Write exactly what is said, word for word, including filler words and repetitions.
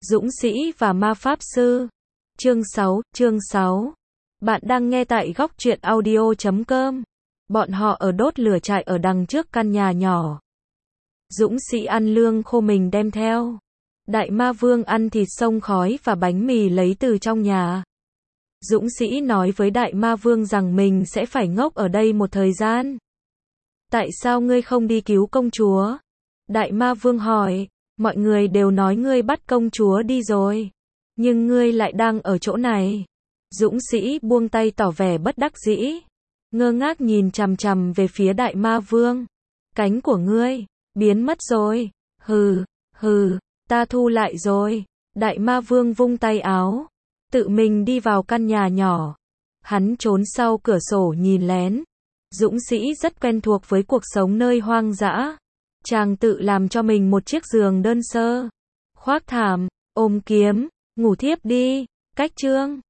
Dũng sĩ và ma pháp sư. Chương sáu, chương sáu. Bạn đang nghe tại góc truyện audio chấm com. Bọn họ ở đốt lửa trại ở đằng trước căn nhà nhỏ. Dũng sĩ ăn lương khô mình đem theo. Đại ma vương ăn thịt xông khói và bánh mì lấy từ trong nhà. Dũng sĩ nói với đại ma vương rằng mình sẽ phải ngốc ở đây một thời gian. Tại sao ngươi không đi cứu công chúa? Đại ma vương hỏi. Mọi người đều nói ngươi bắt công chúa đi rồi. Nhưng ngươi lại đang ở chỗ này. Dũng sĩ buông tay tỏ vẻ bất đắc dĩ. Ngơ ngác nhìn chằm chằm về phía đại ma vương. Cánh của ngươi, biến mất rồi. Hừ, hừ, ta thu lại rồi. Đại ma vương vung tay áo. Tự mình đi vào căn nhà nhỏ. Hắn trốn sau cửa sổ nhìn lén. Dũng sĩ rất quen thuộc với cuộc sống nơi hoang dã. Chàng tự làm cho mình một chiếc giường đơn sơ. Khoác thảm, ôm kiếm, ngủ thiếp đi. Cách chương.